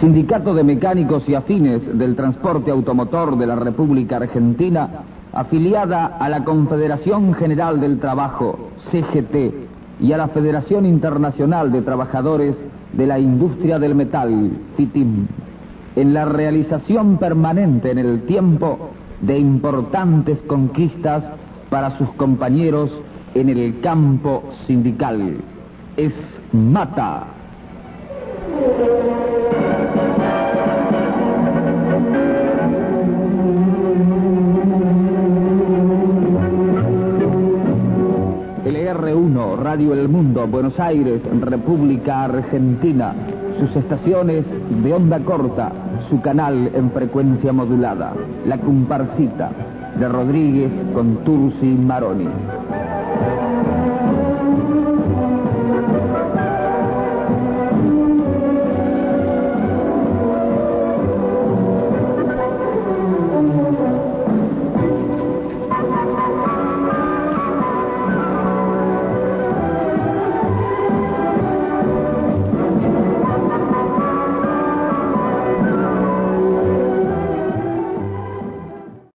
Sindicato de Mecánicos y Afines del Transporte Automotor de la República Argentina, afiliada a la Confederación General del Trabajo, CGT, y a la Federación Internacional de Trabajadores de la Industria del Metal, FITIM, en la realización permanente en el tiempo de importantes conquistas para sus compañeros en el campo sindical. Es MATA. LR1, Radio El Mundo, Buenos Aires, República Argentina. Sus estaciones de onda corta, su canal en frecuencia modulada. La Comparsita, de Rodríguez con Tursi Maroni.